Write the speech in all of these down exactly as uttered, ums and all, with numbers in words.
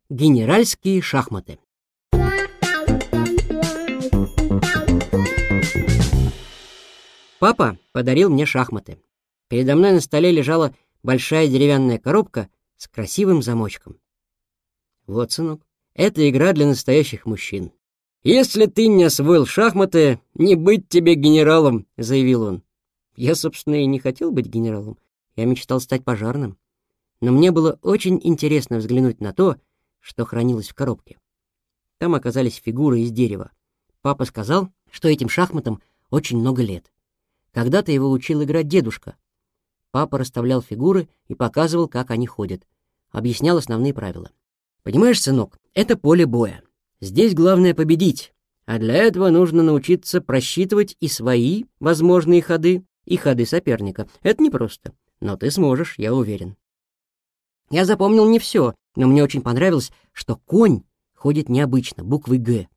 Генеральские шахматы. Папа подарил мне шахматы. Передо мной на столе лежала большая деревянная коробка с красивым замочком. Вот, сынок, это игра для настоящих мужчин. «Если ты не освоил шахматы, не быть тебе генералом», — заявил он. Я, собственно, и не хотел быть генералом. Я мечтал стать пожарным. Но мне было очень интересно взглянуть на то, что хранилось в коробке. Там оказались фигуры из дерева. Папа сказал, что этим шахматам очень много лет. Когда-то его учил играть дедушка. Папа расставлял фигуры и показывал, как они ходят. Объяснял основные правила. «Понимаешь, сынок, это поле боя. Здесь главное победить, а для этого нужно научиться просчитывать и свои возможные ходы, и ходы соперника. Это непросто, но ты сможешь, я уверен». Я запомнил не все, но мне очень понравилось, что конь ходит необычно, буквой «Г».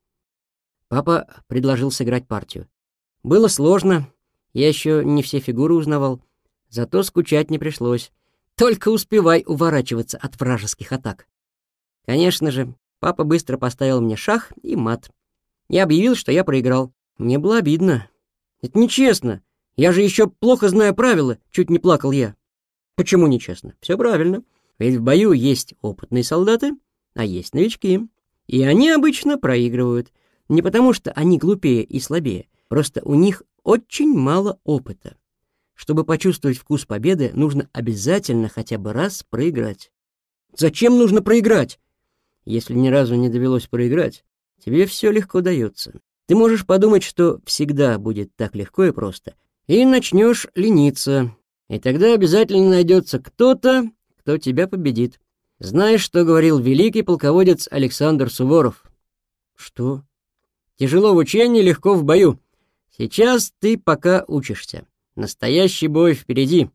Папа предложил сыграть партию. Было сложно, я еще не все фигуры узнавал, зато скучать не пришлось. Только успевай уворачиваться от вражеских атак. Конечно же, папа быстро поставил мне шах и мат. Я объявил, что я проиграл. Мне было обидно. «Это нечестно. Я же еще плохо знаю правила», — чуть не плакал я. «Почему нечестно? Все правильно. Ведь в бою есть опытные солдаты, а есть новички. И они обычно проигрывают. Не потому, что они глупее и слабее, просто у них очень мало опыта. Чтобы почувствовать вкус победы, нужно обязательно хотя бы раз проиграть». «Зачем нужно проиграть?» «Если ни разу не довелось проиграть, тебе все легко дается. Ты можешь подумать, что всегда будет так легко и просто, и начнешь лениться. И тогда обязательно найдется кто-то, кто тебя победит. Знаешь, что говорил великий полководец Александр Суворов?» «Что?» «Тяжело в учении, легко в бою. Сейчас ты пока учишься. Настоящий бой впереди».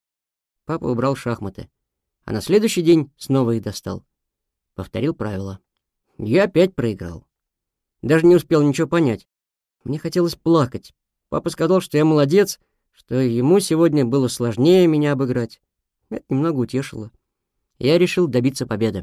Папа убрал шахматы, а на следующий день снова их достал. Повторил правила. Я опять проиграл. Даже не успел ничего понять. Мне хотелось плакать. Папа сказал, что я молодец, что ему сегодня было сложнее меня обыграть. Это немного утешило. Я решил добиться победы.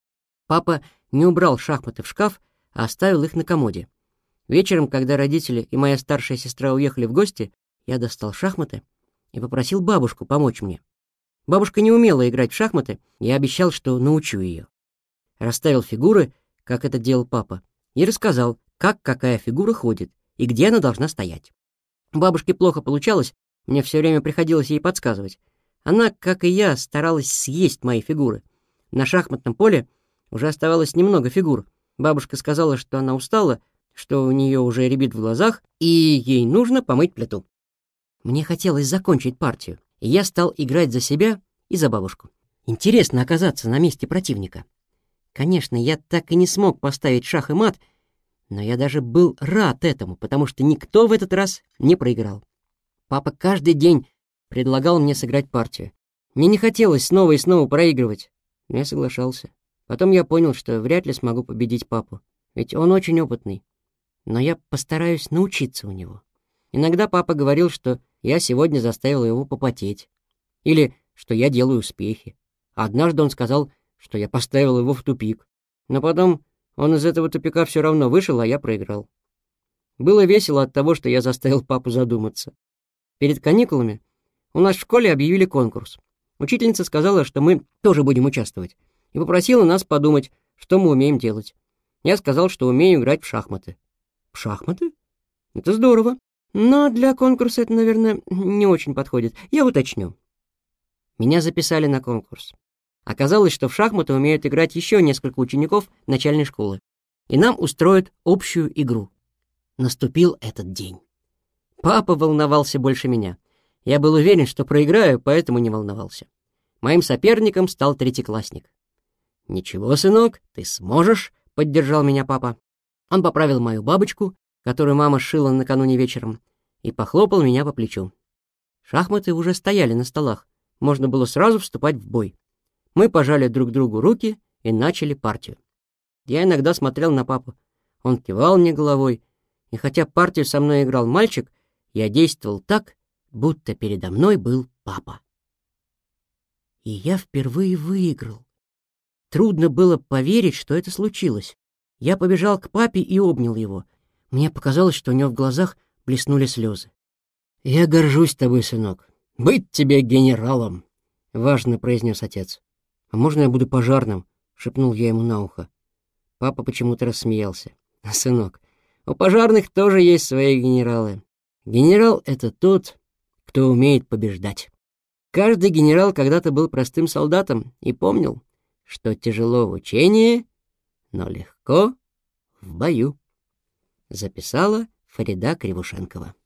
Папа не убрал шахматы в шкаф, а оставил их на комоде. Вечером, когда родители и моя старшая сестра уехали в гости, я достал шахматы и попросил бабушку помочь мне. Бабушка не умела играть в шахматы, я обещал, что научу ее. Расставил фигуры, как это делал папа, и рассказал, как какая фигура ходит и где она должна стоять. У бабушки плохо получалось, мне все время приходилось ей подсказывать. Она, как и я, старалась съесть мои фигуры. На шахматном поле уже оставалось немного фигур. Бабушка сказала, что она устала, что у нее уже рябит в глазах, и ей нужно помыть плиту. Мне хотелось закончить партию, и я стал играть за себя и за бабушку. Интересно оказаться на месте противника. Конечно, я так и не смог поставить шах и мат, но я даже был рад этому, потому что никто в этот раз не проиграл. Папа каждый день предлагал мне сыграть партию. Мне не хотелось снова и снова проигрывать, но я соглашался. Потом я понял, что вряд ли смогу победить папу, ведь он очень опытный. Но я постараюсь научиться у него. Иногда папа говорил, что я сегодня заставил его попотеть, или что я делаю успехи. Однажды он сказал, что я поставил его в тупик. Но потом он из этого тупика все равно вышел, а я проиграл. Было весело от того, что я заставил папу задуматься. Перед каникулами у нас в школе объявили конкурс. Учительница сказала, что мы тоже будем участвовать, и попросила нас подумать, что мы умеем делать. Я сказал, что умею играть в шахматы. В шахматы? Это здорово. Но для конкурса это, наверное, не очень подходит. Я уточню. Меня записали на конкурс. Оказалось, что в шахматы умеют играть еще несколько учеников начальной школы, и нам устроят общую игру. Наступил этот день. Папа волновался больше меня. Я был уверен, что проиграю, поэтому не волновался. Моим соперником стал третьеклассник. «Ничего, сынок, ты сможешь», — поддержал меня папа. Он поправил мою бабочку, которую мама сшила накануне вечером, и похлопал меня по плечу. Шахматы уже стояли на столах, можно было сразу вступать в бой. Мы пожали друг другу руки и начали партию. Я иногда смотрел на папу. Он кивал мне головой, и хотя партию со мной играл мальчик, я действовал так, будто передо мной был папа. И я впервые выиграл. трудно было поверить, что это случилось. Я побежал к папе и обнял его. Мне показалось, что у него в глазах блеснули слезы. «Я горжусь тобой, сынок. Быть тебе генералом!» — важно произнес отец. «А можно я буду пожарным?» — шепнул я ему на ухо. Папа почему-то рассмеялся. «Сынок, у пожарных тоже есть свои генералы. Генерал — это тот, кто умеет побеждать. Каждый генерал когда-то был простым солдатом и помнил, что тяжело в учении, но легко в бою». Записала Фарида Кривушенкова.